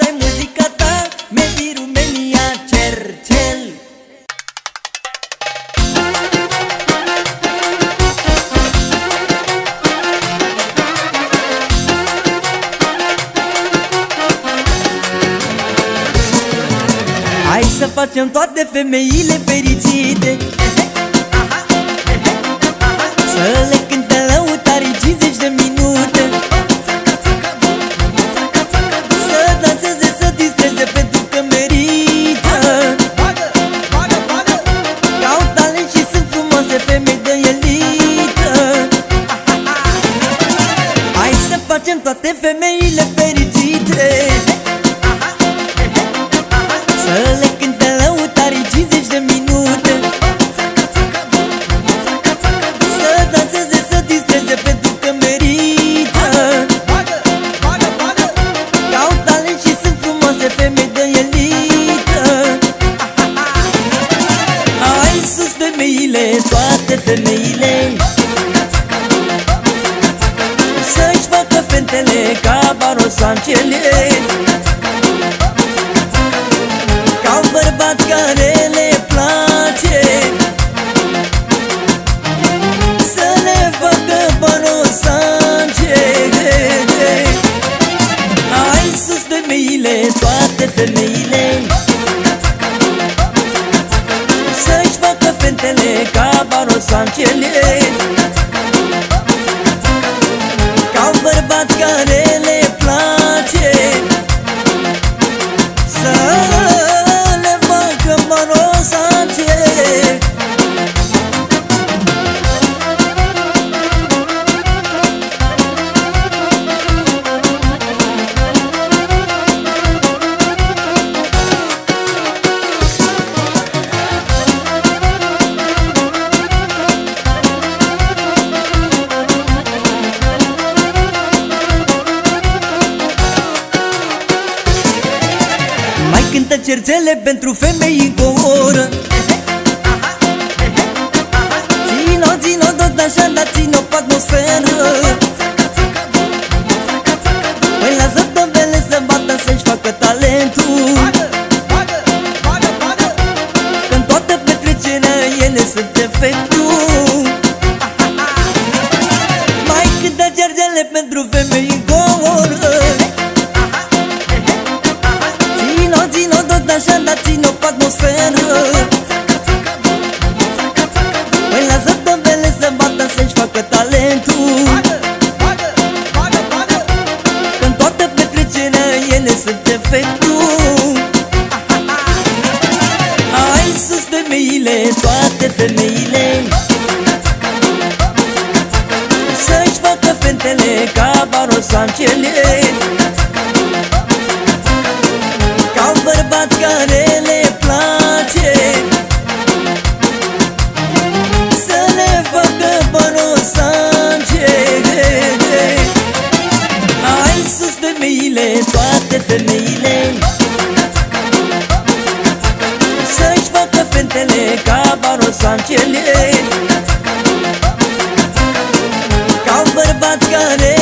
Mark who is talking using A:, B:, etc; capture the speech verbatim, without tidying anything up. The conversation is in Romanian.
A: asta-i muzica ta, Made in Romania, Cercel. Hai să facem toate femeile fericite, să le cânte lăutarii cincizeci de minute, să danseze, să distreze pentru că merită. Că au talent și sunt frumoase femei de elită. Hai să facem toate femeile fericite, să le cânte lăutarii cincizeci de minute, să danseze, să distreze pentru că merită. Că au talent și sunt frumoase femei de elită. Hai sus femeile, toate femeile, să-și facă fetele ca barosancele, ca un bărbat care le place, să le facă barosance. Hai sus femeile, toate femeile, să-și facă fetele ca barosancele, ca un bărbat care le place, să le facă barosance. Mai cântă cercele pentru femei în comoră, țin-o, țin-o tot așa, dar țin-o pe atmosferă. Păi lasă tombele să bată, să-și facă talentul, că-n toată petrecerea ele sunt efectul. Mai cântă cercele pentru femei în comoră, țin-o, țin-o tot așa, dar țin-o pe atmosferă. Păi lasă tombele să bată, să-și facă talentul, că-n toată petrecerea ele sunt efectul. Hai sus femeile, toate femeile, să-și facă fetele ca barosancele, ca un bărbat care le place, să le facă barosance. Hai sus femeile, toate femeile, să-și facă fetele ca barosancele, ca un bărbat care